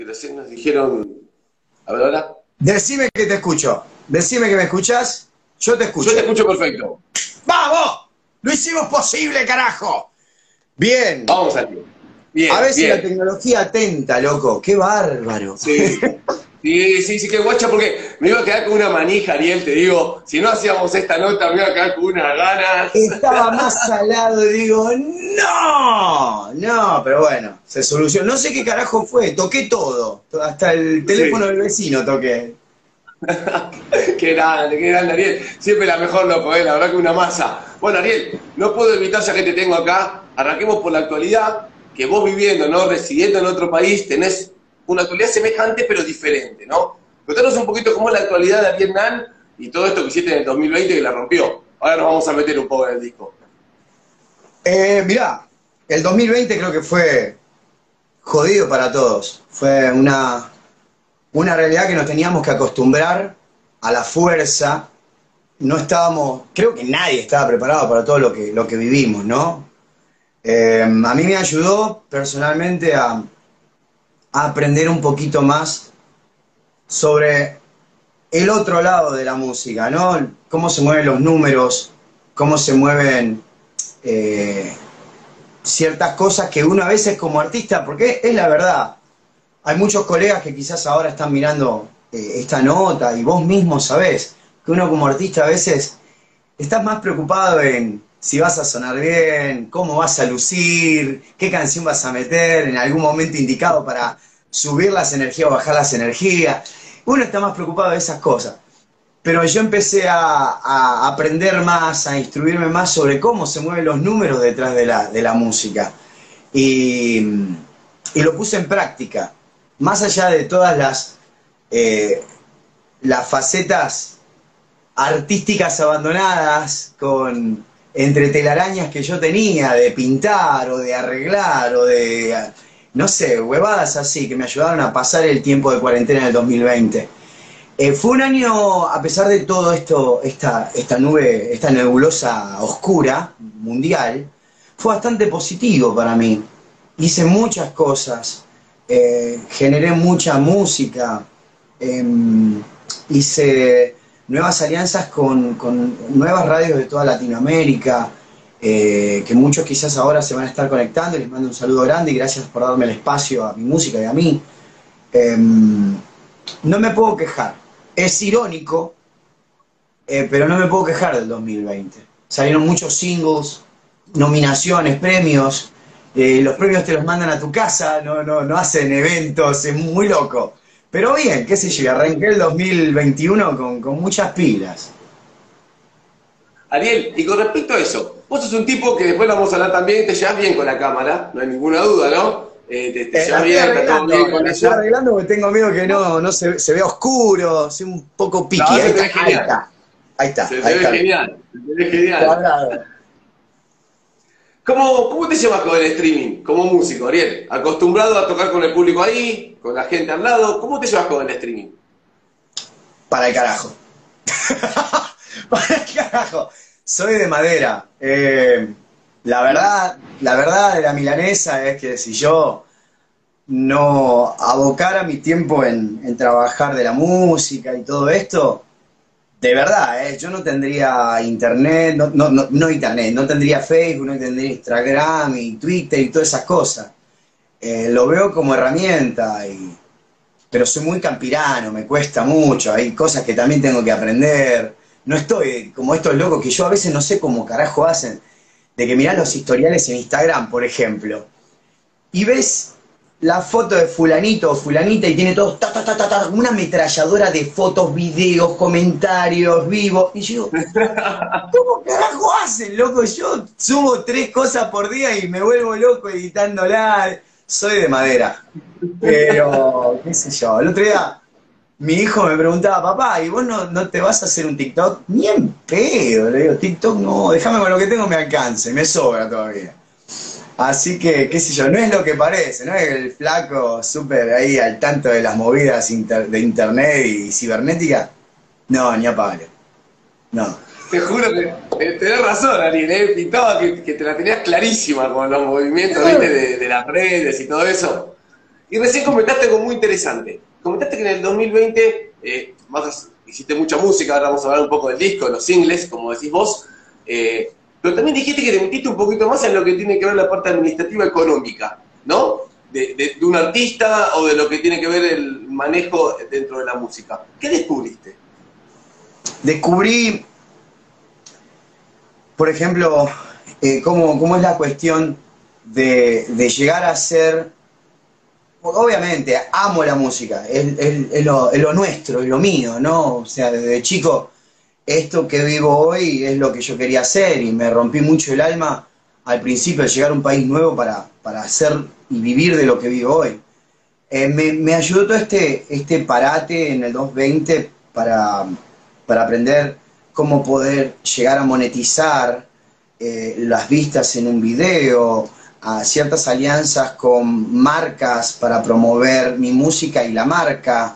Recién nos dijeron... A ver, ahora. Decime que te escucho. Decime que me escuchás. Yo te escucho. Yo te escucho perfecto. ¡Vamos! ¡Lo hicimos posible, carajo! Bien. Vamos, Ariel. Bien, A ver si bien. la tecnología atenta, loco. ¡Qué bárbaro! Sí. Sí, qué guacha, porque me iba a quedar con una manija, Ariel, te digo. Si no hacíamos esta nota, me iba a quedar con unas ganas. Estaba más salado y digo, ¡no! No, pero bueno, se solucionó. No sé qué carajo fue, toqué todo. Hasta el teléfono del vecino toqué. Qué grande, Ariel. Siempre la mejor, loco, la verdad que una masa. Bueno, Ariel, no puedo evitar, ya que te tengo acá, arranquemos por la actualidad, que vos viviendo, ¿no? Residiendo en otro país, tenés una actualidad semejante pero diferente, ¿no? Contanos un poquito cómo es la actualidad de Ariel Nan y todo esto que hiciste en el 2020 que la rompió. Ahora nos vamos a meter un poco en el disco. Mirá, el 2020 creo que fue jodido para todos. Fue una realidad que nos teníamos que acostumbrar a la fuerza. No estábamos, creo que nadie estaba preparado para todo lo que vivimos, ¿no? A mí me ayudó personalmente a aprender un poquito más sobre el otro lado de la música, ¿no? Cómo se mueven los números, cómo se mueven ciertas cosas que uno a veces como artista, porque es la verdad, hay muchos colegas que quizás ahora están mirando esta nota y vos mismo sabés que uno como artista a veces estás más preocupado en si vas a sonar bien, cómo vas a lucir, qué canción vas a meter en algún momento indicado para subir las energías o bajar las energías. Uno está más preocupado de esas cosas. Pero yo empecé a aprender más, a instruirme más sobre cómo se mueven los números detrás de la música. Y lo puse en práctica. Más allá de todas las facetas artísticas abandonadas entre telarañas que yo tenía de pintar o de arreglar o de, no sé, huevadas así que me ayudaron a pasar el tiempo de cuarentena en el 2020. Fue un año, a pesar de todo esto, esta nebulosa oscura mundial, fue bastante positivo para mí. Hice muchas cosas, generé mucha música, hice nuevas alianzas con nuevas radios de toda Latinoamérica, que muchos quizás ahora se van a estar conectando, y les mando un saludo grande y gracias por darme el espacio a mi música y a mí. No me puedo quejar. Es irónico, pero no me puedo quejar del 2020. Salieron muchos singles, nominaciones, premios. Los premios te los mandan a tu casa, no hacen eventos, es muy loco. Pero bien, qué sé yo, arranqué el 2021 con muchas pilas. Ariel, y con respecto a eso, vos sos un tipo que después lo vamos a hablar también, te llevas bien con la cámara, no hay ninguna duda, ¿no? Te llevas bien, está todo bien con estoy ella. arreglando porque tengo miedo que no se vea oscuro, soy un poco piqui. No, Ahí está. Se te ve genial, se te ve genial. Cuadrado. ¿Cómo te llevas con el streaming como músico, Ariel? ¿Acostumbrado a tocar con el público ahí, con la gente al lado? ¿Cómo te llevas con el streaming? Para el carajo. Para el carajo. Soy de madera. La verdad de la milanesa es que si yo no abocara mi tiempo en trabajar de la música y todo esto, de verdad, yo no tendría internet, no tendría Facebook, no tendría Instagram y Twitter y todas esas cosas. Lo veo como herramienta, pero soy muy campirano, me cuesta mucho, hay cosas que también tengo que aprender. No estoy como estos locos que yo a veces no sé cómo carajo hacen, de que mirás los historiales en Instagram, por ejemplo, y ves la foto de fulanito o fulanita y tiene todo una ametralladora de fotos, videos, comentarios, vivos. Y yo digo, ¿cómo carajo hacen, loco? Yo subo 3 cosas por día y me vuelvo loco editándola. Soy de madera. Pero, qué sé yo, el otro día mi hijo me preguntaba, papá, ¿y vos no te vas a hacer un TikTok? Ni en pedo, le digo, TikTok no, déjame con lo que tengo me alcance, me sobra todavía. Así que, qué sé yo, no es lo que parece, no es el flaco súper ahí al tanto de las movidas de internet y cibernética. No, ni a palo. No. Te juro que tenés razón, Ariel, pintaba que te la tenías clarísima con los movimientos, ¿viste? De las redes y todo eso. Y recién comentaste algo muy interesante. Comentaste que en el 2020, hiciste mucha música, ahora vamos a hablar un poco del disco, de los singles, como decís vos, pero también dijiste que te metiste un poquito más en lo que tiene que ver la parte administrativa económica, ¿no? De un artista o de lo que tiene que ver el manejo dentro de la música. ¿Qué descubriste? Descubrí, por ejemplo, cómo es la cuestión de llegar a ser... Obviamente, amo la música, es lo nuestro, es lo mío, ¿no? O sea, desde chico, esto que vivo hoy es lo que yo quería hacer y me rompí mucho el alma al principio de llegar a un país nuevo para hacer y vivir de lo que vivo hoy. Me ayudó todo este parate en el 2020 para aprender cómo poder llegar a monetizar las vistas en un video, a ciertas alianzas con marcas para promover mi música y la marca,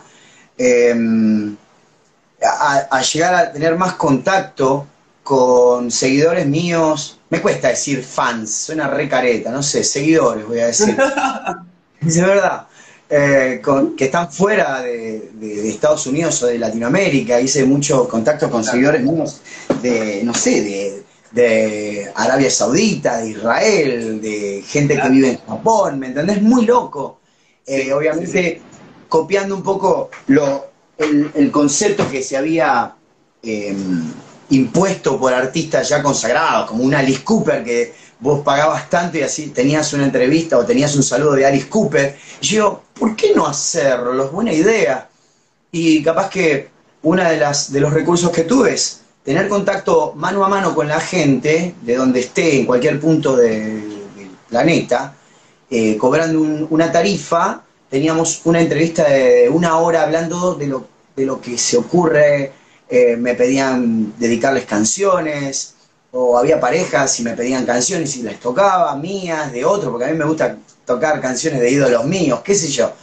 a llegar a tener más contacto con seguidores míos. Me cuesta decir fans, suena re careta, no sé, seguidores voy a decir. Es verdad. Que están fuera de Estados Unidos o de Latinoamérica. Hice muchos contactos con seguidores míos de, no sé, de Arabia Saudita, de Israel, de gente que vive en Japón, ¿me entendés? Muy loco. Obviamente, copiando un poco el concepto que se había impuesto por artistas ya consagrados, como un Alice Cooper, que vos pagabas tanto y así tenías una entrevista o tenías un saludo de Alice Cooper. Y yo, ¿por qué no hacerlo? Es buena idea. Y capaz que una de los recursos que tuve es tener contacto mano a mano con la gente, de donde esté, en cualquier punto del planeta, cobrando una tarifa. Teníamos una entrevista de 1 hora hablando de lo que se ocurre. Me pedían dedicarles canciones, o había parejas y me pedían canciones y les tocaba, mías, de otro, porque a mí me gusta tocar canciones de ídolos míos, qué sé yo.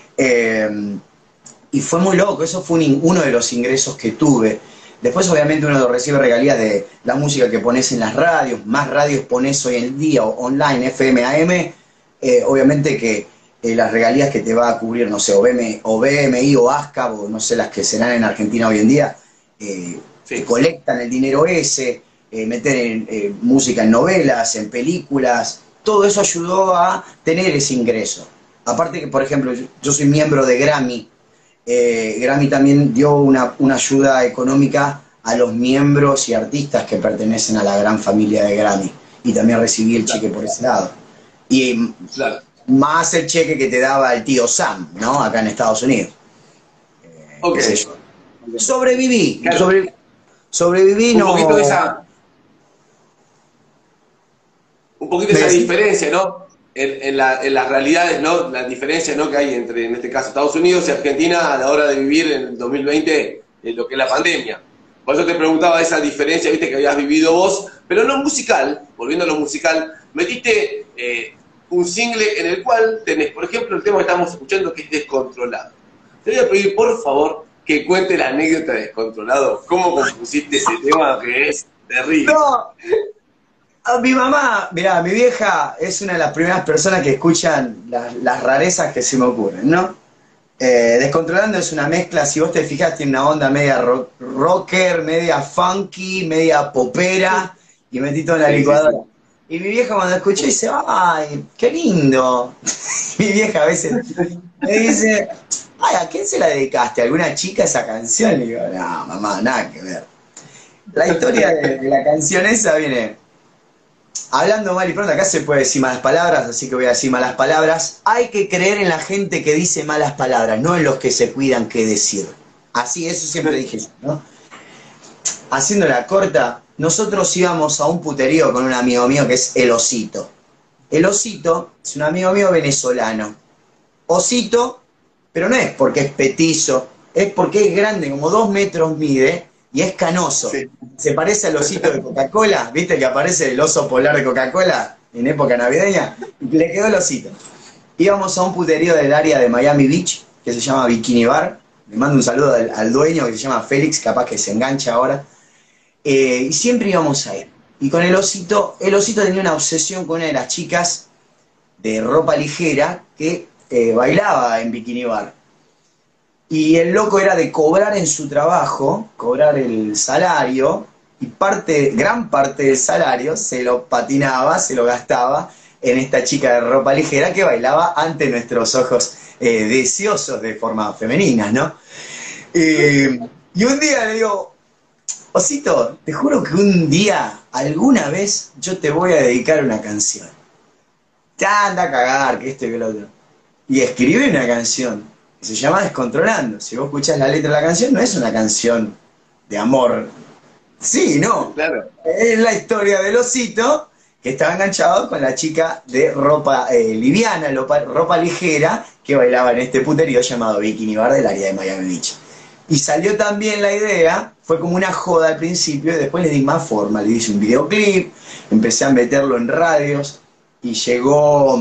Y fue muy loco, eso fue uno de los ingresos que tuve. Después obviamente uno recibe regalías de la música que pones en las radios, más radios pones hoy en día, o online, FM, AM, obviamente que las regalías que te va a cubrir, no sé, o BMI o ASCAP, o no sé, las que serán en Argentina hoy en día, te colectan el dinero ese, meter música en novelas, en películas, todo eso ayudó a tener ese ingreso. Aparte que, por ejemplo, yo soy miembro de Grammy. Grammy también dio una ayuda económica a los miembros y artistas que pertenecen a la gran familia de Grammy. Y también recibí el cheque por ese lado. Y más el cheque que te daba el tío Sam, ¿no? Acá en Estados Unidos. Qué sé yo. Sobreviví. Claro. Sobreviví, un no... poquito esa diferencia, ¿no? En las realidades, ¿no? La diferencia, ¿no? Que hay entre, en este caso, Estados Unidos y Argentina a la hora de vivir en el 2020 lo que es la pandemia. Por eso te preguntaba esa diferencia, viste, que habías vivido vos, pero no musical, volviendo a lo musical, metiste un single en el cual tenés, por ejemplo, el tema que estamos escuchando, que es Descontrolado. Te voy a pedir, por favor, que cuente la anécdota de Descontrolado, cómo compusiste ese tema que es terrible. No. Mi mamá, mirá, mi vieja es una de las primeras personas que escuchan las rarezas que se me ocurren, ¿no? Descontrolando es una mezcla, si vos te fijas, tiene una onda media rocker, media funky, media popera, y metí todo en la licuadora. Y mi vieja cuando escuché dice, ¡ay, qué lindo! Mi vieja a veces me dice, ¡ay, a quién se la dedicaste! ¿A alguna chica esa canción? Y digo, no, mamá, nada que ver. La historia de la canción esa viene... Hablando mal y pronto, acá se puede decir malas palabras, así que voy a decir malas palabras. Hay que creer en la gente que dice malas palabras, no en los que se cuidan qué decir. Así, eso siempre dije yo, ¿no? Haciéndola corta, nosotros íbamos a un puterío con un amigo mío que es El Osito. El Osito es un amigo mío venezolano. Osito, pero no es porque es petizo, es porque es grande, como 2 metros mide, y es canoso. Sí. Se parece al osito de Coca-Cola, ¿viste que aparece el oso polar de Coca-Cola en época navideña? Le quedó el osito. Íbamos a un puterío del área de Miami Beach, que se llama Bikini Bar. Le mando un saludo al dueño, que se llama Félix, capaz que se engancha ahora. Y siempre íbamos a ir. Y con el osito tenía una obsesión con una de las chicas de ropa ligera, que bailaba en Bikini Bar. Y el loco era de cobrar en su trabajo, cobrar el salario, y gran parte del salario se lo patinaba, se lo gastaba en esta chica de ropa ligera que bailaba ante nuestros ojos deseosos de forma femenina, ¿no? Y un día le digo, Osito, te juro que un día, alguna vez, yo te voy a dedicar una canción. Ya anda a cagar, que esto y que lo otro. Y escribí una canción que se llama Descontrolando. Si vos escuchás la letra de la canción, no es una canción de amor. Sí, no. Claro. Es la historia del osito que estaba enganchado con la chica de ropa liviana, ropa ligera, que bailaba en este puterío llamado Bikini Bar del área de Miami Beach. Y salió también la idea, fue como una joda al principio, y después le di más forma, le hice un videoclip, empecé a meterlo en radios, y llegó,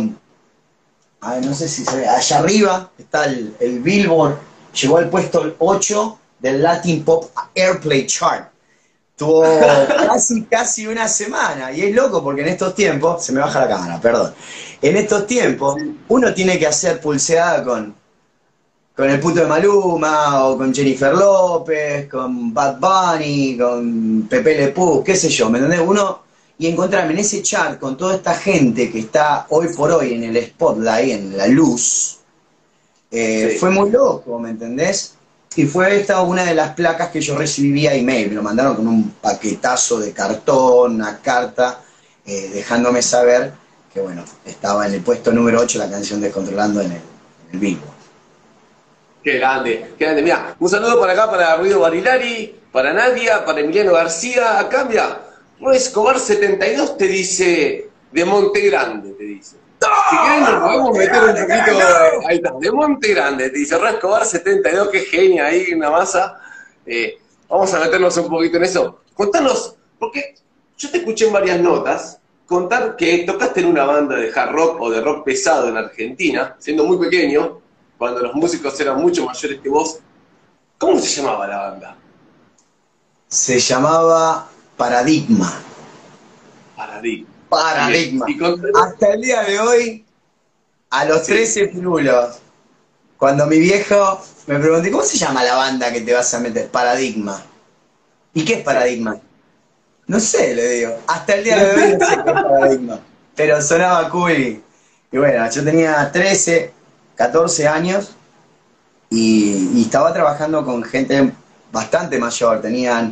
no sé si se ve, allá arriba está el Billboard, llegó al puesto 8 del Latin Pop Airplay Chart. Tuvo casi una semana, y es loco porque en estos tiempos, se me baja la cámara, perdón, en estos tiempos uno tiene que hacer pulseada con el puto de Maluma, o con Jennifer López, con Bad Bunny, con Pepe Le Pew, qué sé yo, ¿me entendés? Y encontrarme en ese chat con toda esta gente que está hoy por hoy en el spotlight, en la luz, fue muy loco, ¿me entendés? Y fue esta una de las placas que yo recibí vía email, me lo mandaron con un paquetazo de cartón, una carta, dejándome saber que, bueno, estaba en el puesto número 8 la canción Descontrolando en el Billboard. Qué grande, qué grande. Mira, un saludo para acá, para Ruido Barilari, para Nadia, para Emiliano García. Acá, mira, Roy Escobar 72 te dice de Monte Grande, te dice. Si querés nos podemos meter un poquito, ahí está, de Monte Grande, te dice Roy Escobar 72, qué genia ahí, una masa. Vamos a meternos un poquito en eso. Contanos, porque yo te escuché en varias notas contar que tocaste en una banda de hard rock o de rock pesado en Argentina, siendo muy pequeño, cuando los músicos eran mucho mayores que vos. ¿Cómo se llamaba la banda? Se llamaba Paradigma. Paradigma. Hasta el día de hoy, a los 13 pirulos, cuando mi viejo me preguntó, ¿cómo se llama la banda que te vas a meter? Paradigma. ¿Y qué es Paradigma? No sé, le digo. Hasta el día de hoy no sé qué es Paradigma. Pero sonaba cool. Y bueno, yo tenía 13, 14 años y estaba trabajando con gente bastante mayor. Tenían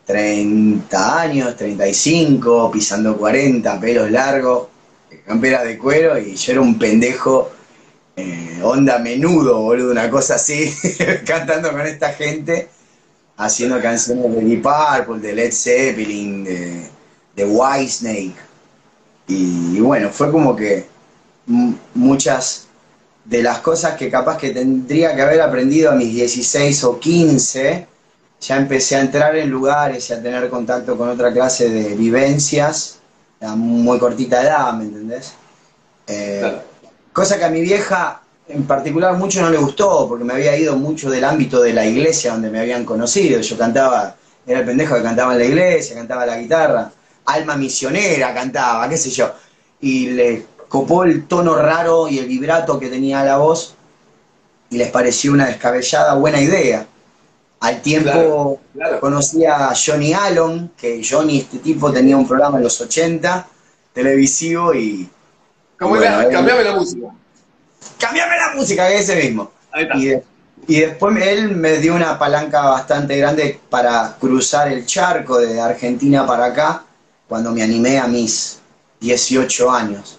30 años, 35, pisando 40, pelos largos, camperas de cuero, y yo era un pendejo, onda Menudo, boludo, una cosa así, cantando con esta gente, haciendo canciones de Deep Purple, de Led Zeppelin, de Whitesnake. Y bueno, fue como que muchas de las cosas que capaz que tendría que haber aprendido a mis 16 o 15, ya empecé a entrar en lugares y a tener contacto con otra clase de vivencias a muy cortita edad, ¿me entendés? Claro. Cosa que a mi vieja en particular mucho no le gustó, porque me había ido mucho del ámbito de la iglesia donde me habían conocido. Yo cantaba, era el pendejo que cantaba en la iglesia, cantaba la guitarra, Alma Misionera cantaba, qué sé yo, y le copó el tono raro y el vibrato que tenía la voz, y les pareció una descabellada buena idea. Al tiempo claro. Conocí a Johnny Allen, que Johnny, este tipo, tenía un programa en los 80, televisivo, y... ¿Cómo era? Cambiame la música. ¡Cambiame la música! Que es ese mismo. Ahí está. Y después él me dio una palanca bastante grande para cruzar el charco de Argentina para acá, cuando me animé a mis 18 años.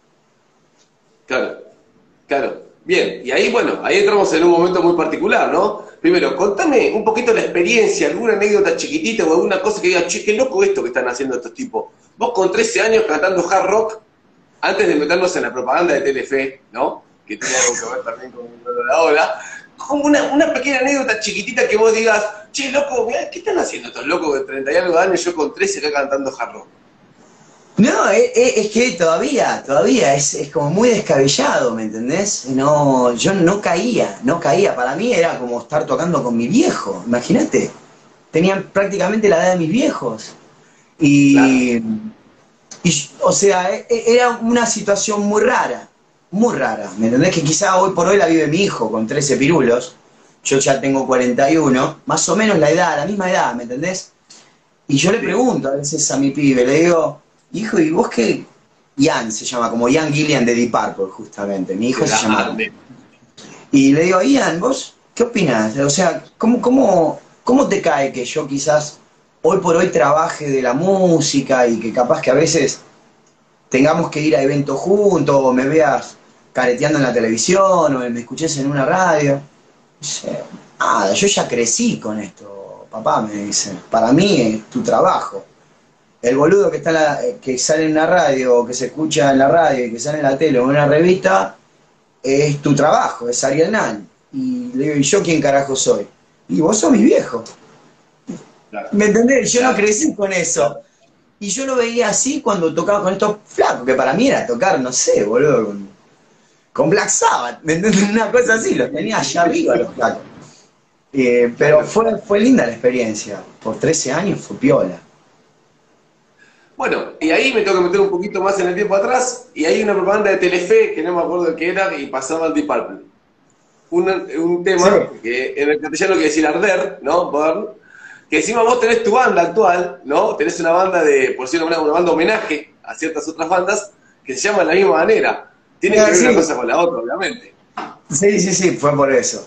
Claro, claro. Bien, y ahí, bueno, ahí entramos en un momento muy particular, ¿no? Primero, contame un poquito la experiencia, alguna anécdota chiquitita o alguna cosa que diga, che, qué loco esto que están haciendo estos tipos. Vos con 13 años cantando hard rock, antes de meternos en la propaganda de Telefe, ¿no? Que tiene algo que ver también con lo de ahora. Como una pequeña anécdota chiquitita que vos digas, che, loco, mirá, ¿qué están haciendo estos locos de 30 y algo de años, yo con 13 acá cantando hard rock? No, es que todavía es como muy descabellado, ¿me entendés? No, yo no caía, para mí era como estar tocando con mi viejo, imagínate, tenían prácticamente la edad de mis viejos, y o sea, era una situación muy rara, muy rara, ¿me entendés? Que quizá hoy por hoy la vive mi hijo con 13 pirulos, yo ya tengo 41, más o menos la edad, la misma edad, ¿me entendés? Y yo le Sí. pregunto a veces a mi pibe, le digo, hijo, ¿y vos qué? Ian se llama, como Ian Gillian de Deep Purple, justamente, mi hijo se llama. Grande. Y le digo, Ian, ¿vos qué opinás? O sea, ¿cómo te cae que yo quizás hoy por hoy trabaje de la música y que capaz que a veces tengamos que ir a eventos juntos o me veas careteando en la televisión o me escuches en una radio? Dice, nada, yo ya crecí con esto, papá, me dice. Para mí es tu trabajo. El boludo que está que sale en la radio o que se escucha en la radio y que sale en la tele o en una revista es tu trabajo, es Ariel Nan. Y le digo, ¿y yo quién carajo soy? Y vos sos mi viejo. Claro, ¿Me entendés? Yo no claro, crecí con claro. eso. Y yo lo veía así cuando tocaba con estos flacos, que para mí era tocar, no sé, boludo, con Black Sabbath, ¿me entiendes? Una cosa así, los tenía allá arriba los flacos. Pero Claro. fue linda la experiencia. Por 13 años fue piola. Bueno, y ahí me tengo que meter un poquito más en el tiempo atrás, y hay una propaganda de Telefe, que no me acuerdo de qué era, y pasaba el Deep Purple. Un Sí. tema que en el castellano quiere decir arder, ¿no? Burn, que encima vos tenés tu banda actual, ¿no? Tenés una banda por decirlo de una banda homenaje a ciertas otras bandas que se llaman de la misma manera. Tienen que ver una Sí, cosa con la otra, obviamente. sí, fue por eso.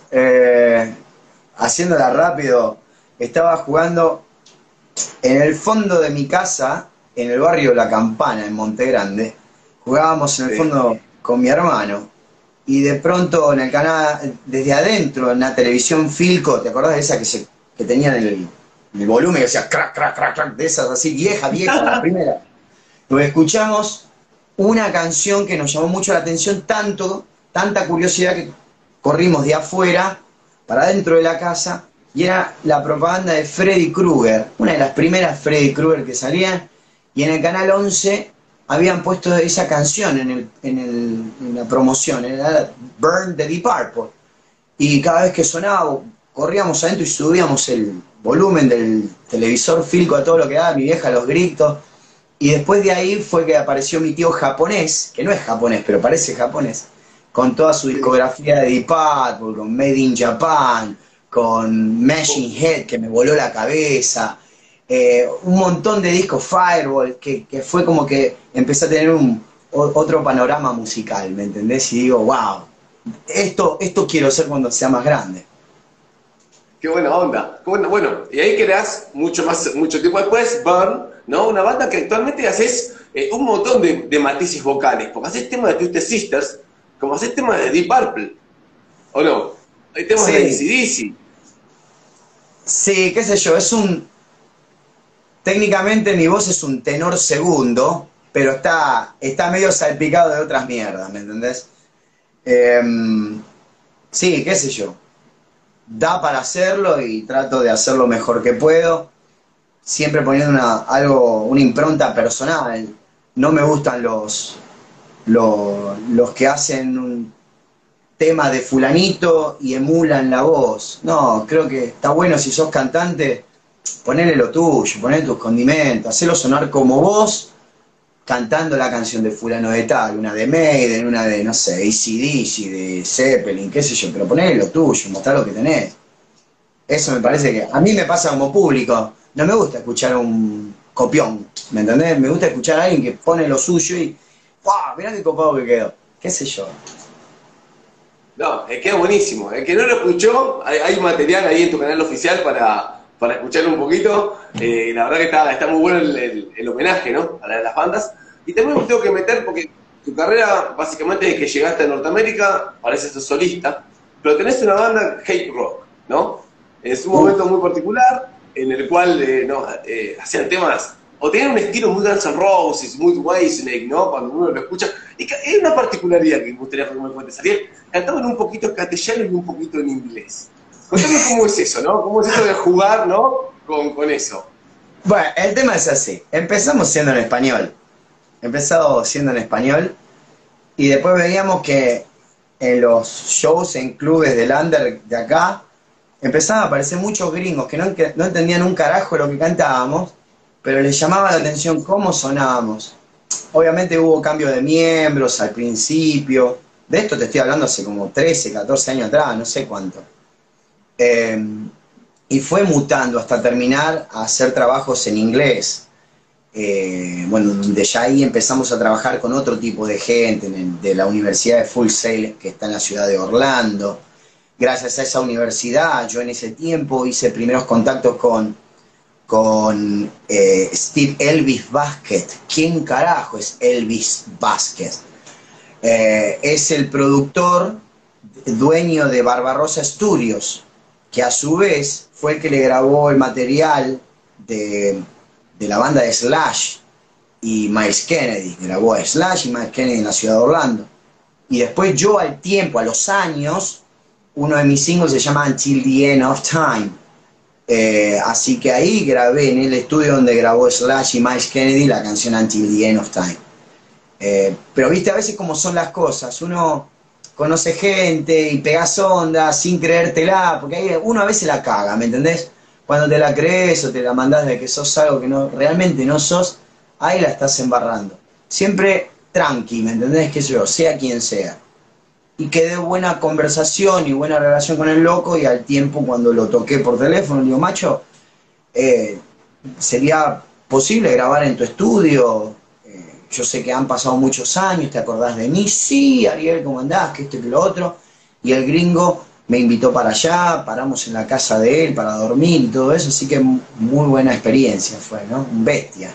Haciéndola rápido, estaba jugando en el fondo de mi casa, en el barrio La Campana, en Monte Grande. Jugábamos en el Sí. fondo con mi hermano. Y de pronto en el canal, desde adentro, en la televisión Filco, ¿te acordás de esa que tenían el volumen que hacía crack, crack, crack, crack, de esas así, vieja, la primera? Pues escuchamos una canción que nos llamó mucho la atención, tanta curiosidad que corrimos de afuera para dentro de la casa, y era la propaganda de Freddy Krueger, una de las primeras Freddy Krueger que salían, y en el canal 11 habían puesto esa canción en la promoción, era Burn the Deep Purple, y cada vez que sonaba, corríamos adentro y subíamos el volumen del televisor Filco a todo lo que daba, mi vieja los gritos. Y después de ahí fue que apareció mi tío japonés, que no es japonés, pero parece japonés, con toda su Sí. discografía de Deep Purple, con Made in Japan, con Machine Head, que me voló la cabeza, un montón de discos Fireball, que fue como que empecé a tener otro panorama musical, ¿me entendés? Y digo, wow, esto quiero ser cuando sea más grande. Qué buena onda. Bueno, y ahí creás mucho tiempo después, Burn, ¿no? Una banda que actualmente haces un montón de matices vocales, porque haces temas de Twisted Sisters, como haces temas de Deep Purple, ¿o no? Hay temas de Sí, AC/DC. sí, qué sé yo, técnicamente mi voz es un tenor segundo, pero está medio salpicado de otras mierdas, ¿me entendés? Sí, qué sé yo. Da para hacerlo y trato de hacerlo mejor que puedo, siempre poniendo una impronta personal. No me gustan los que hacen un tema de fulanito y emulan la voz. No, creo que está bueno si sos cantante, ponele lo tuyo, ponele tus condimentos, hacelo sonar como vos, cantando la canción de fulano de tal, una de Maiden, una de, no sé, AC/DC, de Zeppelin, qué sé yo, pero ponele lo tuyo, mostrá lo que tenés. Eso me parece que a mí me pasa como público. No me gusta escuchar un copión, ¿me entendés? Me gusta escuchar a alguien que pone lo suyo y ¡wow! Mirá qué copado que quedó. ¿Qué sé yo? No, queda buenísimo. El que no lo escuchó, hay material ahí en tu canal oficial para escucharlo un poquito. La verdad que está muy bueno el homenaje, ¿no? A las bandas. Y también me tengo que meter porque tu carrera, básicamente, desde que llegaste a Norteamérica, pareces ser solista, pero tenés una banda hate rock, ¿no? Es un Uh, momento muy particular en el cual no, hacían temas, o tenían un estilo muy Guns N' Roses, muy Whitesnake, ¿no? Cuando uno lo escucha. Y hay una particularidad que me gustaría que me cuentes, Ariel. Cantaban un poquito en castellano y un poquito en inglés. Contame cómo es eso, ¿no? ¿Cómo es eso de jugar, ¿no? Con eso. Bueno, el tema es así. Empezamos siendo en español. Empezamos siendo en español y después veíamos que en los shows en clubes del under de acá empezaban a aparecer muchos gringos que no entendían un carajo lo que cantábamos, pero les llamaba la atención cómo sonábamos. Obviamente hubo cambio de miembros al principio, De esto te estoy hablando hace como 13, 14 años atrás, no sé cuánto. Eh, y fue mutando hasta terminar a hacer trabajos en inglés. Bueno, donde ya ahí empezamos a trabajar con otro tipo de gente, de la Universidad de Full Sail, que está en la ciudad de Orlando. Gracias a esa universidad, yo en ese tiempo hice primeros contactos con Steve Elvis Basket. ¿Quién carajo es Elvis Basket? Es el productor, dueño de Barbarossa Studios, que a su vez fue el que le grabó el material de la banda de Slash y Miles Kennedy. Grabó a Slash y Miles Kennedy en la ciudad de Orlando. Y después yo al tiempo, a los años, uno de mis singles se llama Until the End of Time. Así que ahí grabé en el estudio donde grabó Slash y Miles Kennedy la canción Until the End of Time. Pero viste a veces cómo son las cosas, uno conoce gente y pegas onda sin creértela, porque ahí uno a veces la caga, ¿me entendés? Cuando te la crees o te la mandás de que sos algo que no, realmente no sos, ahí la estás embarrando. Siempre tranqui, ¿me entendés? Que yo, sea quien sea. Y quedé buena conversación y buena relación con el loco, y al tiempo cuando lo toqué por teléfono, le digo, macho, ¿sería posible grabar en tu estudio? Yo sé que han pasado muchos años, ¿te acordás de mí? Sí, Ariel, ¿cómo andás? Que esto y que lo otro. Y el gringo me invitó para allá, paramos en la casa de él para dormir y todo eso, así que muy buena experiencia fue, ¿no? Un bestia.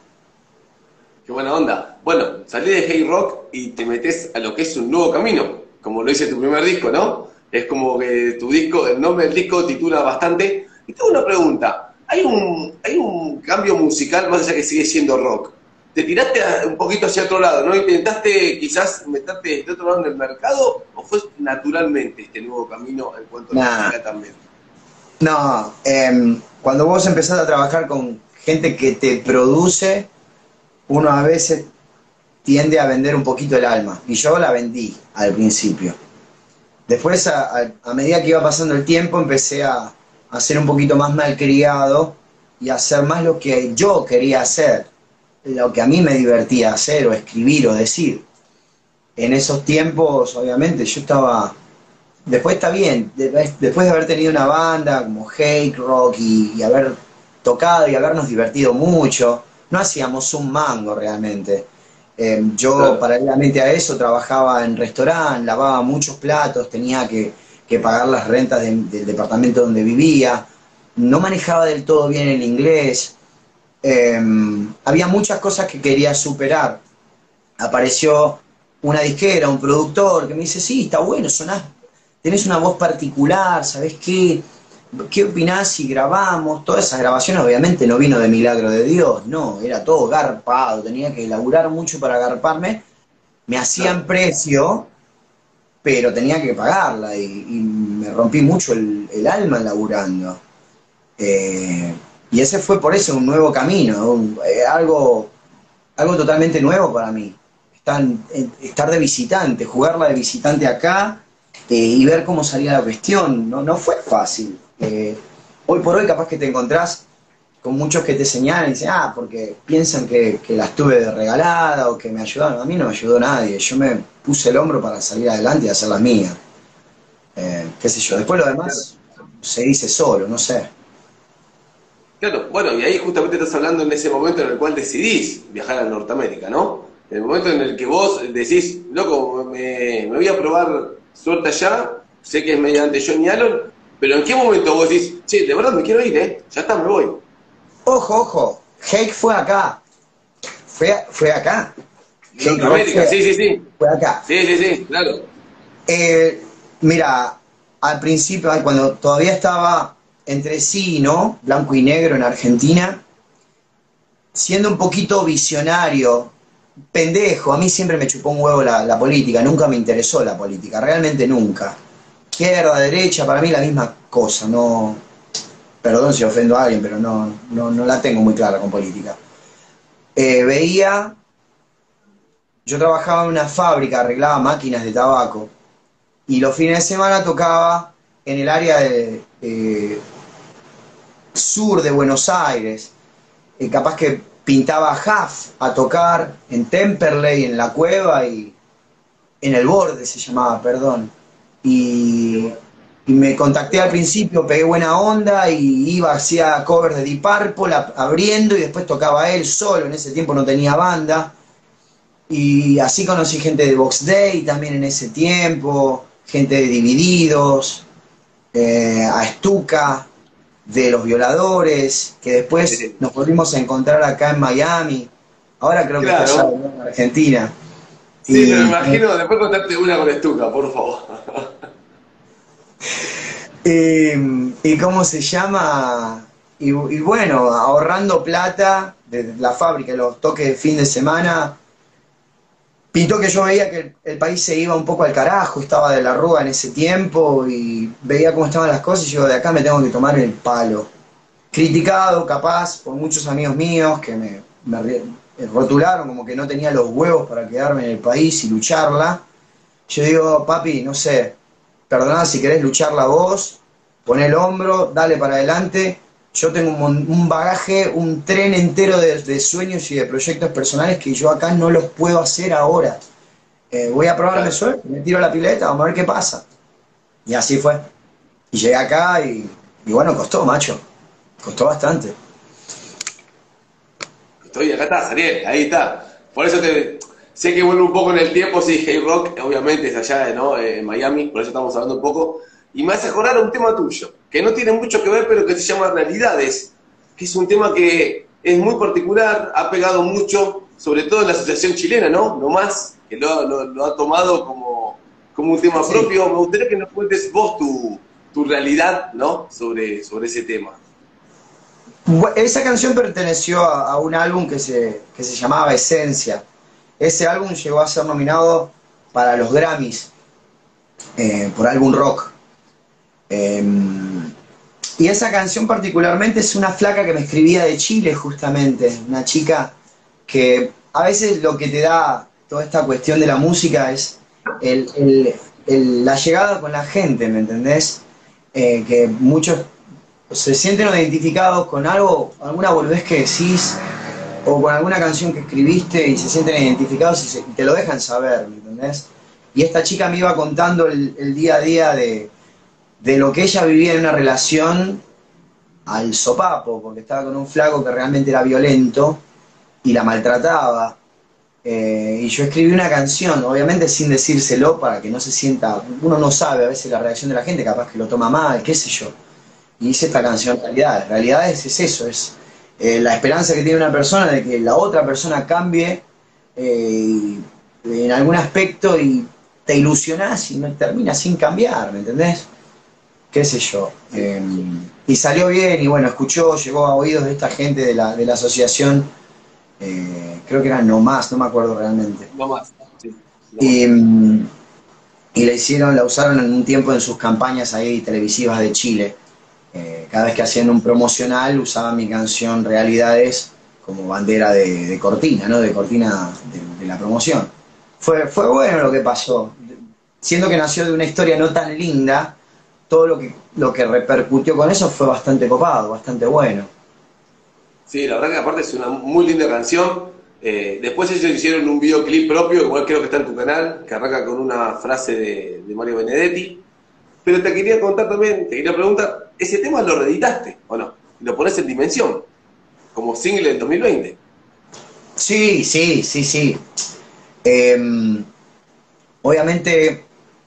Qué buena onda. Bueno, salí de Hey Rock y te metes a lo que es un nuevo camino, como lo dice tu primer disco, ¿no? Es como que tu disco, el nombre del disco titula bastante. Y tengo una pregunta. ¿Hay un cambio musical más allá que sigue siendo rock? ¿Te tiraste un poquito hacia otro lado, no? ¿Intentaste quizás meterte de otro lado en el mercado o fue naturalmente este nuevo camino en cuanto a la música también? No, cuando vos empezás a trabajar con gente que te produce, uno a veces tiende a vender un poquito el alma. Y yo la vendí al principio. Después, a medida que iba pasando el tiempo, empecé a ser un poquito más malcriado y a hacer más lo que yo quería hacer, lo que a mí me divertía hacer, o escribir, o decir. En esos tiempos, obviamente, yo estaba... Después está bien, después de haber tenido una banda como Hate Rock y haber tocado y habernos divertido mucho, no hacíamos un mango realmente. Yo, Claro. paralelamente a eso, trabajaba en restaurante, lavaba muchos platos, tenía que pagar las rentas del departamento donde vivía, no manejaba del todo bien el inglés. Había muchas cosas que quería superar. Apareció una disquera, un productor que me dice, sí, está bueno, sonás, tenés una voz particular, ¿sabés qué? ¿Qué opinás si grabamos? Todas esas grabaciones obviamente no vino de milagro de Dios, no, era todo garpado, tenía que laburar mucho para garparme, me hacían Claro. precio, pero tenía que pagarla, y me rompí mucho el alma laburando. Eh, y ese fue por eso un nuevo camino, algo totalmente nuevo para mí. Estar de visitante, jugarla de visitante acá, y ver cómo salía la cuestión. No, no fue fácil. Hoy por hoy capaz que te encontrás con muchos que te señalan y dicen, ah, porque piensan que las tuve de regalada o que me ayudaron. A mí no me ayudó nadie. Yo me puse el hombro para salir adelante y hacer las mías. Qué sé yo. Después lo Claro. demás se dice solo, no sé. Claro, bueno, y ahí justamente estás hablando en ese momento en el cual decidís viajar a Norteamérica, ¿no? En el momento en el que vos decís, loco, me voy a probar suerte allá, sé que es mediante Johnny Allen, pero ¿en qué momento vos decís, che, de verdad me quiero ir, ya está, me voy? Ojo, ojo. Hake fue acá. Fue acá. Hake Rock Norteamérica, sí, sí, sí. fue acá. Sí, sí, sí, claro. Eh, Mira, al principio, cuando todavía estaba entre sí y no, blanco y negro en Argentina, siendo un poquito visionario, pendejo, a mí siempre me chupó un huevo la política, nunca me interesó la política, realmente nunca. Izquierda, derecha, para mí la misma cosa, no, perdón si ofendo a alguien, pero no la tengo muy clara con política. Veía, yo trabajaba en una fábrica, arreglaba máquinas de tabaco, y los fines de semana tocaba en el área sur de Buenos Aires, capaz que pintaba Huff a tocar en Temperley, en la cueva, y En el Borde se llamaba, perdón. Y me contacté al principio, pegué buena onda y iba, hacía covers de Deep Purple abriendo y después tocaba él solo, en ese tiempo no tenía banda. Y así conocí gente de Box Day también en ese tiempo, gente de Divididos, a Stuka, de Los Violadores, que después nos volvimos a encontrar acá en Miami. Ahora creo que está allá Claro. en Argentina. Sí, me lo Y, imagino. Después contarte una con Estuca, por favor. y cómo se llama, y bueno, ahorrando plata de la fábrica, los toques de fin de semana, pintó que yo veía que el país se iba un poco al carajo, estaba de la rúa en ese tiempo y veía cómo estaban las cosas y yo de acá me tengo que tomar el palo. Criticado, capaz, por muchos amigos míos que rotularon como que no tenía los huevos para quedarme en el país y lucharla. Yo digo, papi, no sé, perdoná si querés lucharla vos, poné el hombro, dale para adelante. Yo tengo un bagaje, un tren entero de sueños y de proyectos personales que yo acá no los puedo hacer ahora. Voy a probarme Claro. suerte, me tiro a la pileta, vamos a ver qué pasa. Y así fue. Y llegué acá y bueno, costó, macho. Costó bastante. Estoy acá, está, Ariel, ahí está. Por eso sé que vuelvo un poco en el tiempo, sí, Hey Rock, obviamente es allá, ¿no? En Miami, por eso estamos hablando un poco. Y me hace acordar un tema tuyo, que no tiene mucho que ver, pero que se llama Realidades, que es un tema que es muy particular, ha pegado mucho, sobre todo en la Asociación Chilena, ¿no? No más, que lo ha tomado como un tema Sí. propio. Me gustaría que nos cuentes vos tu realidad, ¿no? Sobre ese tema. Esa canción perteneció a un álbum que se llamaba Esencia. Ese álbum llegó a ser nominado para los Grammys por álbum rock. Eh, y esa canción particularmente es una flaca que me escribía de Chile justamente, una chica que a veces lo que te da toda esta cuestión de la música es la llegada con la gente, ¿me entendés? Que muchos se sienten identificados con algo, alguna boludez que decís, o con alguna canción que escribiste y se sienten identificados y te lo dejan saber, ¿me entendés? Y esta chica me iba contando el día a día de lo que ella vivía en una relación al sopapo, porque estaba con un flaco que realmente era violento y la maltrataba. Y yo escribí una canción, obviamente sin decírselo para que no se sienta, uno no sabe a veces la reacción de la gente, capaz que lo toma mal, qué sé yo. Y hice esta canción realidad es eso, es la esperanza que tiene una persona de que la otra persona cambie en algún aspecto y te ilusionás y no termina sin cambiar, ¿me entendés? Qué sé yo. Y salió bien y bueno, llegó a oídos de esta gente de la asociación, creo que eran No Más, no me acuerdo realmente. No más, sí, no más. Y, y la usaron en un tiempo en sus campañas ahí televisivas de Chile. Cada vez que hacían un promocional usaban mi canción Realidades como bandera de cortina, ¿no? De cortina de la promoción. Fue bueno lo que pasó. Siendo que nació de una historia no tan linda, todo lo que repercutió con eso fue bastante copado, bastante bueno. Sí, la verdad que aparte es una muy linda canción. Después ellos hicieron un videoclip propio, igual creo que está en tu canal, que arranca con una frase de Mario Benedetti. Pero te quería contar también, te quería preguntar, ¿ese tema lo reeditaste o no? Lo pones en Dimensión, como single del 2020. Sí, sí, sí, sí. Eh, Obviamente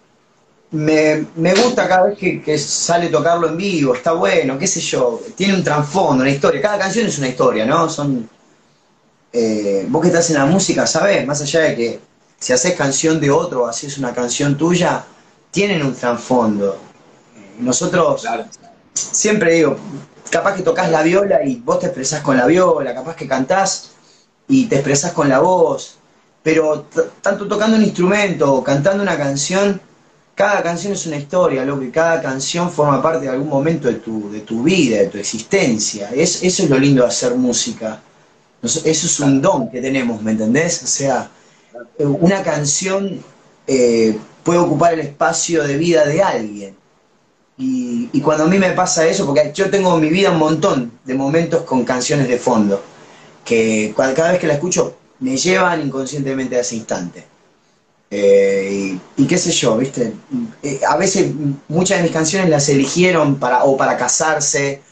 me gusta cada vez que sale tocarlo en vivo, está bueno, qué sé yo, tiene un trasfondo, una historia. Cada canción es una historia, ¿no? Vos que estás en la música, sabés, más allá de que si haces canción de otro o haces una canción tuya, tienen un trasfondo. Nosotros, Claro. siempre digo, capaz que tocas la viola y vos te expresás con la viola, capaz que cantás y te expresás con la voz, pero tanto tocando un instrumento o cantando una canción, cada canción es una historia, loco, y cada canción forma parte de algún momento de tu vida, de tu existencia. Eso es lo lindo de hacer música. Eso es un Claro, don que tenemos, ¿me entendés? O sea, una canción puede ocupar el espacio de vida de alguien. Y cuando a mí me pasa eso, porque yo tengo en mi vida un montón de momentos con canciones de fondo, que cada vez que la escucho me llevan inconscientemente a ese instante. y qué sé yo, ¿viste? A veces muchas de mis canciones las eligieron para casarse,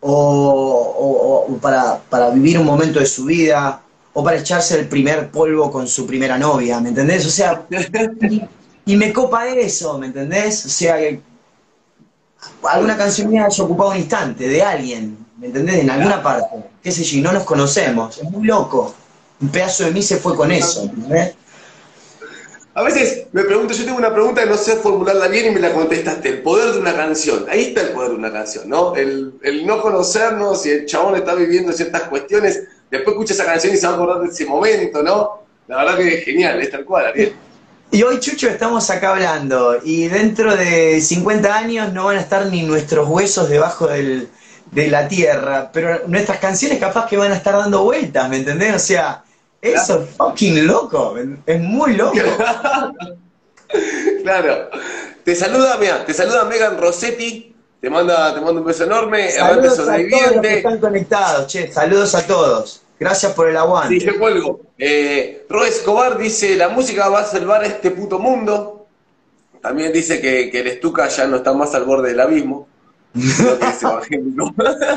o para vivir un momento de su vida, o para echarse el primer polvo con su primera novia, ¿me entendés? O sea, y, y me copa eso, ¿me entendés? O sea, que alguna canción mía haya ocupado un instante de alguien, ¿me entendés? En alguna parte, qué sé yo, y no nos conocemos, es muy loco. Un pedazo de mí se fue con eso, ¿entendés? A veces me pregunto, yo tengo una pregunta que no sé formularla bien y me la contestaste. El poder de una canción. Ahí está el poder de una canción, ¿no? El no conocernos y el chabón está viviendo ciertas cuestiones. Después escucha esa canción y se va a acordar de ese momento, ¿no? La verdad que es genial, es tal cual, Ariel. Y hoy, Chucho, estamos acá hablando, y dentro de 50 años no van a estar ni nuestros huesos debajo de la tierra, pero nuestras canciones capaz que van a estar dando vueltas, ¿me entendés? O sea, eso es fucking loco, es muy loco. Claro. Te saluda, mira, te saluda Megan Rossetti, te manda un beso enorme, errante Saludos a todos los que sobreviviente. están conectados, che, saludos a todos. Gracias por el Sí, aguante. yo cuelgo. Ro Escobar dice, la música va a salvar a este puto mundo. También dice que el Stuka ya no está más al borde del abismo, sino que es evangélico.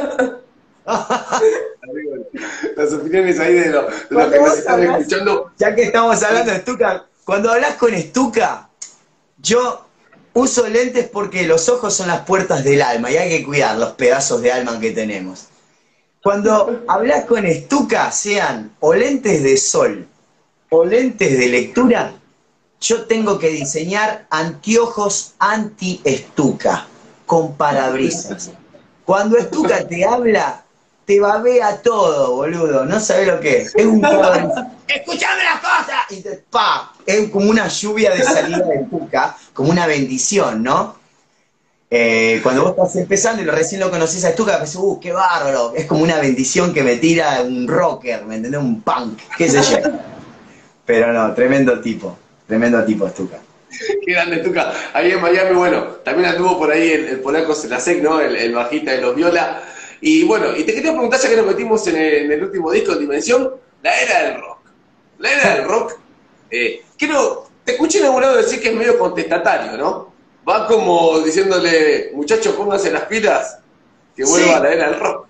Las opiniones ahí de los Cuando que nos vos están hablás, escuchando. ya que estamos hablando de Stuka, cuando hablas con Stuka, yo uso lentes porque los ojos son las puertas del alma y hay que cuidar los pedazos de alma que tenemos. Cuando hablas con Stuka, sean o lentes de sol o lentes de lectura, yo tengo que diseñar anteojos anti-Stuka con parabrisas. Cuando Stuka te habla, te babea todo, boludo. No sabés lo que es. Es un cabrón. ¡Escuchame las cosas! Y te, ¡pa! Es como una lluvia de salida de Stuka, como una bendición, ¿no? Cuando vos estás empezando y recién lo conocés a Stuka, pensás, qué bárbaro. Es como una bendición que me tira un rocker, ¿me entendés? Un punk, qué sé yo. Pero no, tremendo tipo Stuka. Qué grande Tuca. Ahí en Miami, bueno, también anduvo por ahí el polaco Selasek, ¿no? El bajista de los Viola. Y bueno, y te quería preguntar, ya que nos metimos en el último disco, en Dimensión, la era del rock. La era del rock, te escuché en algún lado decir que es medio contestatario, ¿no? Va como diciéndole, muchachos, pónganse las pilas, que vuelva a Sí, la era del rock.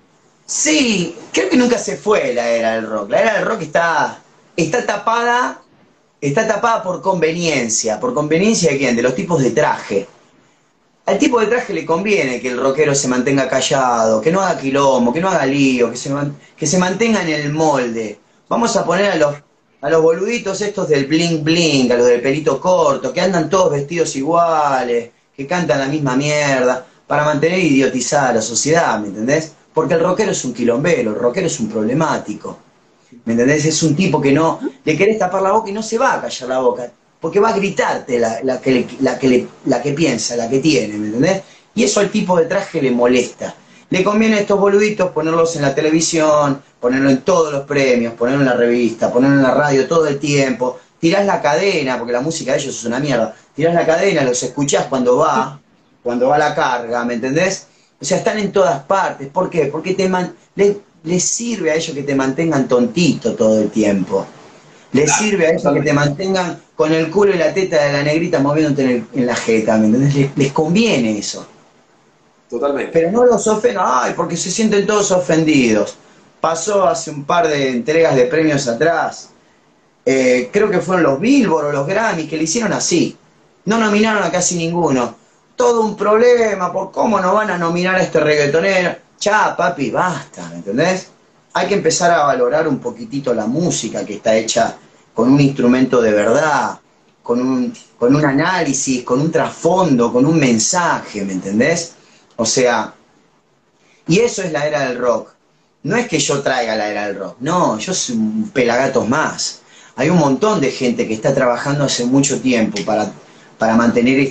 sí, creo que nunca se fue la era del rock. La era del rock está tapada, está tapada por conveniencia de quién, de los tipos de traje. Al tipo de traje le conviene que el rockero se mantenga callado, que no haga quilombo, que no haga lío, que se mantenga en el molde. Vamos a poner a los boluditos estos del bling bling, a los del pelito corto, que andan todos vestidos iguales, que cantan la misma mierda, para mantener idiotizada a la sociedad, ¿me entendés? Porque el rockero es un quilombero, el rockero es un problemático. ¿Me entendés? Es un tipo que no le querés tapar la boca y no se va a callar la boca, porque va a gritarte la que piensa, la que tiene, ¿me entendés? Y eso al tipo de traje le molesta. Le conviene a estos boluditos ponerlos en la televisión, ponerlo en todos los premios, ponerlo en la revista, ponerlo en la radio todo el tiempo. Tirás la cadena, porque la música de ellos es una mierda. Tirás la cadena, los escuchás cuando va la carga, ¿me entendés? O sea, están en todas partes. ¿Por qué? Porque les sirve a ellos que te mantengan tontito todo el tiempo. Les Claro, sirve a ellos que te totalmente. mantengan con el culo y la teta de la negrita moviéndote en la jeta, ¿me entendés? Les conviene eso. Totalmente. Pero no los ofenden, ay, porque se sienten todos ofendidos. Pasó hace un par de entregas de premios atrás, creo que fueron los Billboard o los Grammy, que le hicieron así. No nominaron a casi ninguno. Todo un problema, por cómo no van a nominar a este reggaetonero. Ya, papi, basta, ¿me entendés? Hay que empezar a valorar un poquitito la música que está hecha con un instrumento de verdad, con un análisis, con un trasfondo, con un mensaje, ¿me entendés? O sea, y eso es la era del rock. No es que yo traiga la era del rock, no, yo soy un pelagatos más. Hay un montón de gente que está trabajando hace mucho tiempo para mantener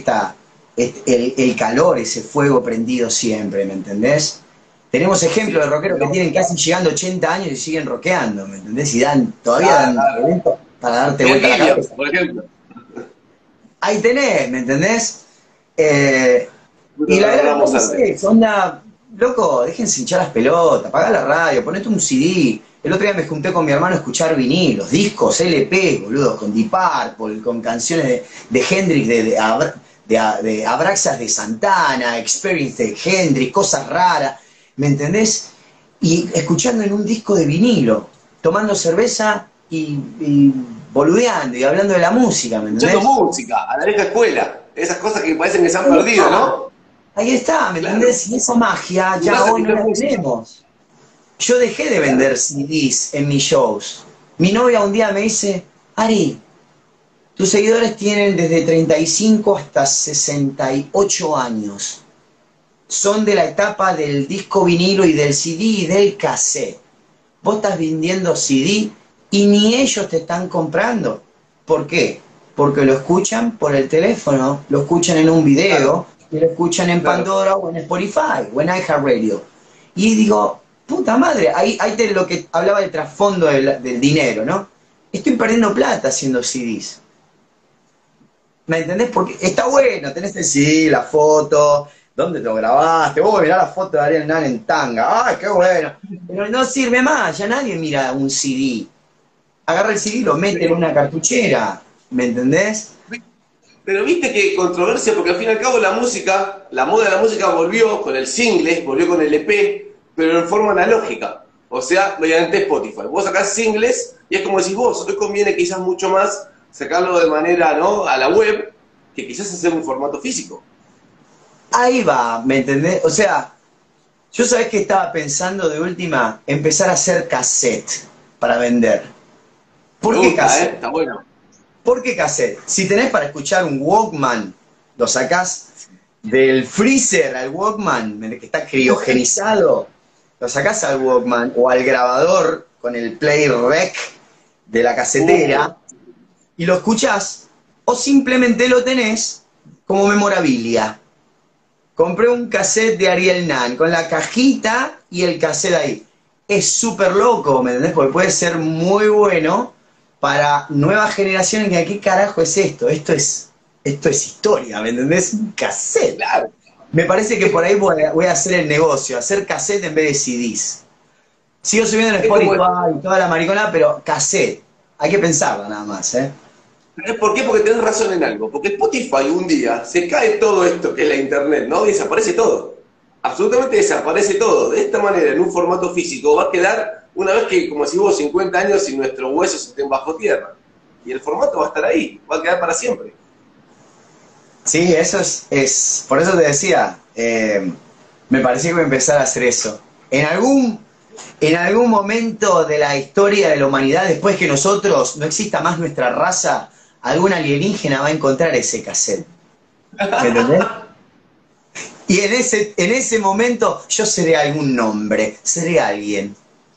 el calor, ese fuego prendido siempre, ¿me entendés? Tenemos ejemplos de Sí, rockeros que no, tienen casi llegando a 80 años y siguen rockeando, ¿me entendés? Y todavía claro, dan claro. eventos para darte Ted vuelta la Gilliam, cabeza. por ejemplo. Ahí tenés, ¿me entendés? Eh, Justo y lo la era del rock nombramos es antes. eso, onda, loco, déjense hinchar las pelotas, apagá la radio, ponete un CD, El otro día me junté con mi hermano a escuchar vinilos, discos, LP, boludo, con Deep Purple, con canciones de Hendrix, de Abraxas de Santana, Experience de Hendrix, cosas raras, ¿me entendés? Y escuchando en un disco de vinilo, tomando cerveza y boludeando y hablando de la música, ¿me entendés? Escuchando música, a la vieja escuela. Esas cosas que parecen que se han perdido, ¿no? Ahí está, ¿me entendés? Y esa magia ya hoy no la tenemos. Yo dejé de vender CDs en mis shows. Mi novia un día me dice, Ari, tus seguidores tienen desde 35 hasta 68 años. Son de la etapa del disco vinilo y del CD y del cassette. Vos estás vendiendo CD y ni ellos te están comprando. ¿Por qué? Porque lo escuchan por el teléfono, lo escuchan en un video, y lo escuchan en Pandora o en Spotify o en iHeartRadio. Y digo, puta madre, ahí te lo que hablaba del trasfondo del dinero, ¿no? Estoy perdiendo plata haciendo CDs. ¿Me entendés? Porque está bueno, tenés el CD, la foto, ¿dónde te lo grabaste? Mirá la foto de Ariel Nan en tanga, ¡ay, qué bueno! Pero no sirve más, ya nadie mira un CD. Agarra el CD y lo mete en una cartuchera, ¿me entendés? Pero viste que controversia, porque al fin y al cabo la música, la moda de la música volvió con el single, volvió con el EP, pero en forma analógica, o sea, mediante Spotify. Vos sacás singles y es como decís vos, hoy conviene quizás mucho más sacarlo de manera, ¿no?, a la web, que quizás hacer un formato físico. Ahí va, ¿me entendés? O sea, yo sabés que estaba pensando de última, empezar a hacer cassette para vender. ¿Por qué cassette? Está bueno. ¿Por qué cassette? Si tenés para escuchar un Walkman, lo sacás del freezer al Walkman, que está criogenizado, lo sacás al Walkman o al grabador con el play rec de la casetera y lo escuchás, o simplemente lo tenés como memorabilia. Compré un cassette de Ariel Nan con la cajita y el cassette ahí. Es súper loco, ¿me entendés? Porque puede ser muy bueno para nuevas generaciones que ¿qué carajo es esto? Esto es historia, ¿me entendés? Un cassette. Claro. Me parece que por ahí voy a hacer el negocio, hacer cassette en vez de CDs. Sigo subiendo en Spotify y toda la maricona, pero cassette. Hay que pensarlo nada más, ¿eh? ¿Por qué? Porque tenés razón en algo. Porque Spotify un día se cae todo esto que es la internet, ¿no? Y desaparece todo. Absolutamente desaparece todo. De esta manera, en un formato físico, va a quedar, una vez que, como decís vos, 50 años y nuestros huesos estén bajo tierra. Y el formato va a estar ahí, va a quedar para siempre. Sí, eso es por eso te decía, me parecía que voy a empezar a hacer eso. En algún momento de la historia de la humanidad, después que nosotros, no exista más nuestra raza, algún alienígena va a encontrar ese cassette. ¿Me entendés? Y en ese momento yo seré algún nombre, seré alguien.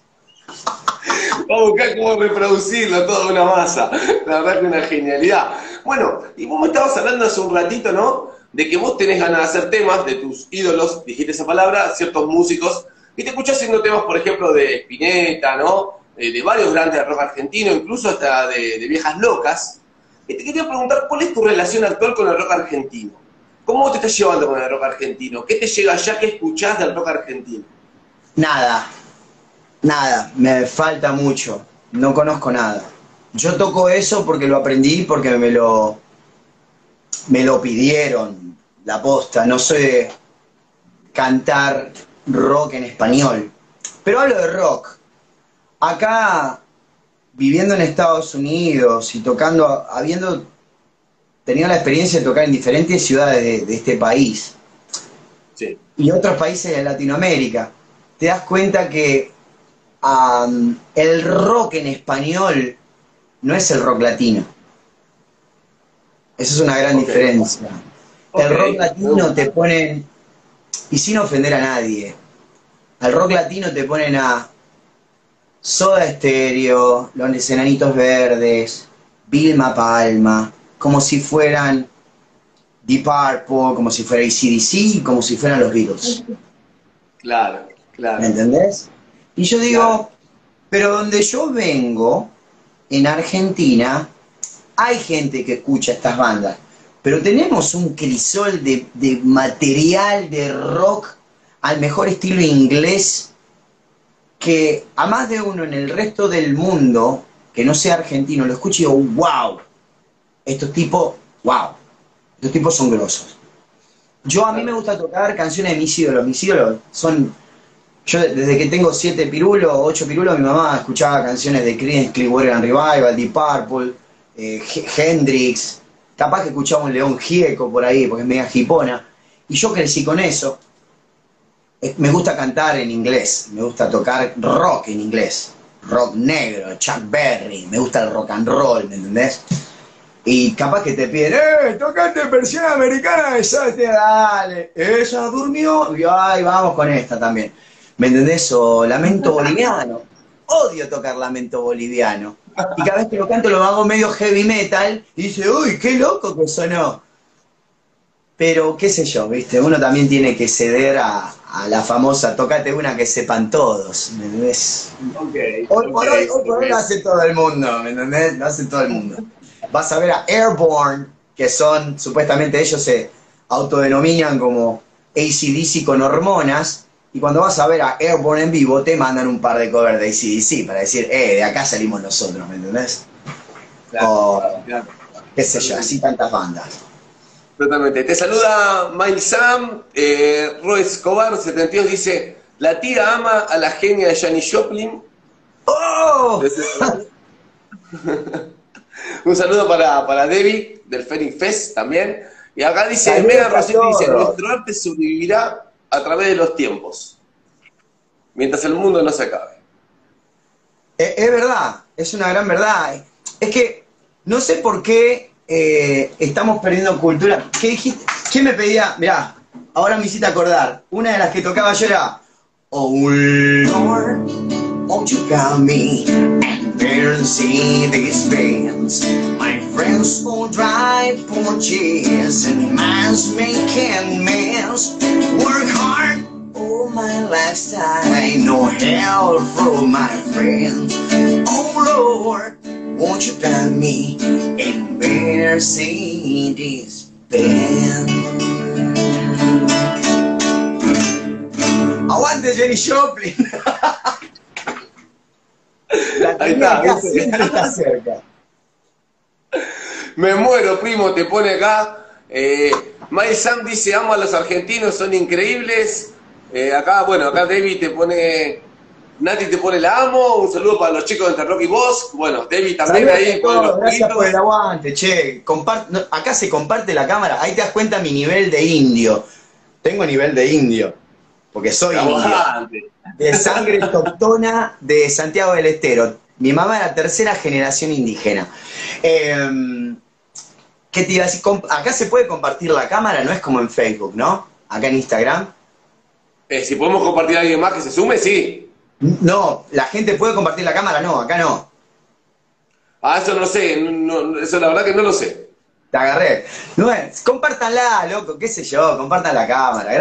Va a buscar cómo reproducirlo, toda una masa. La verdad que una genialidad. Bueno, y vos me estabas hablando hace un ratito, ¿no? De que vos tenés ganas de hacer temas de tus ídolos, dijiste esa palabra, ciertos músicos, y te escuché haciendo temas, por ejemplo, de Spinetta, ¿no? De varios grandes de rock argentino, incluso hasta de Viejas Locas. Y te quería preguntar, ¿cuál es tu relación actual con el rock argentino? ¿Cómo vos te estás llevando con el rock argentino? ¿Qué te llega ya que escuchás del rock argentino? Nada, me falta mucho, no conozco nada. Yo toco eso porque lo aprendí, porque me lo pidieron, la posta. No soy de cantar rock en español, pero hablo de rock. Acá, viviendo en Estados Unidos y tocando, habiendo tenido la experiencia de tocar en diferentes ciudades de este país, sí, y otros países de Latinoamérica, te das cuenta que el rock en español no es el rock latino. Esa es una gran diferencia. El rock latino te ponen, y sin ofender a nadie, al rock latino te ponen a Soda Stereo, Los Enanitos Verdes, Vilma Palma, como si fueran Deep Purple, como si fuera AC/DC, como si fueran los Beatles. Claro, claro. ¿Me entendés? Y yo digo, claro, pero donde yo vengo, en Argentina, hay gente que escucha estas bandas, pero tenemos un crisol de material de rock al mejor estilo inglés que a más de uno en el resto del mundo, que no sea argentino, lo escuche y digo, wow, wow, estos tipos son grosos. A mí me gusta tocar canciones de mis ídolos son, yo desde que tengo 7 pirulos, 8 pirulos, mi mamá escuchaba canciones de Creedence Clearwater Revival, Deep Purple, Hendrix, capaz que escuchaba un León Gieco por ahí, porque es media jipona, y yo crecí con eso. Me gusta cantar en inglés, me gusta tocar rock en inglés, rock negro, Chuck Berry, me gusta el rock and roll, ¿me entendés? Y capaz que te piden, tocate versión americana de Salte, dale, ella durmió, y ay, vamos con esta también, ¿me entendés? O Lamento Boliviano, odio tocar Lamento Boliviano, y cada vez que lo canto lo hago medio heavy metal, y dice, uy, qué loco que sonó. Pero qué sé yo, ¿viste? Uno también tiene que ceder a la famosa tocate una que sepan todos, ¿me entendés? Hoy por hoy lo hace todo el mundo, ¿me entendés? Lo hace todo el mundo. Vas a ver a Airborne, que son, supuestamente ellos se autodenominan como AC/DC con hormonas, y cuando vas a ver a Airborne en vivo te mandan un par de covers de AC/DC para decir, de acá salimos nosotros, ¿me entendés? O, qué sé yo, así tantas bandas. Totalmente. Te saluda Miles Sam, Roy Escobar 72 dice, la tía ama a la genia de Janis Joplin. ¡Oh! Un saludo para Debbie del Phoenix Fest también. Y acá dice, Mega Rossetti dice, nuestro arte sobrevivirá a través de los tiempos, mientras el mundo no se acabe. Es verdad, es una gran verdad. Es que no sé por qué estamos perdiendo cultura. ¿Qué dijiste? ¿Quién me pedía? Mirá, ahora me hiciste acordar. Una de las que tocaba yo era Oh Lord, won't you got me and better see these friends. My friends will drive for cheers and minds making mess. Work hard all my lifetime, no help from my friends. Oh Lord, won't you got me in Mercedes Benz. Aguante Jenny Joplin. Ahí está, siempre está cerca. Me muero, primo, te pone acá. Miles Sam dice, amo a los argentinos, son increíbles. Acá David te pone... Nati te pone la amo, un saludo para los chicos de Entre Rock y Vos. Bueno, David también ahí. Gracias por el aguante, che. Acá se comparte la cámara, ahí te das cuenta mi nivel de indio. Tengo nivel de indio, porque soy indio. De sangre autóctona de Santiago del Estero. Mi mamá era tercera generación indígena. ¿Qué te iba a decir? Acá se puede compartir la cámara, no es como en Facebook, ¿no? Acá en Instagram. Si podemos compartir a alguien más que se sume, sí. No, la gente puede compartir la cámara, no, acá no. Eso no sé, eso la verdad que no lo sé. Te agarré. No, compártanla, loco, qué sé yo, compartan la cámara.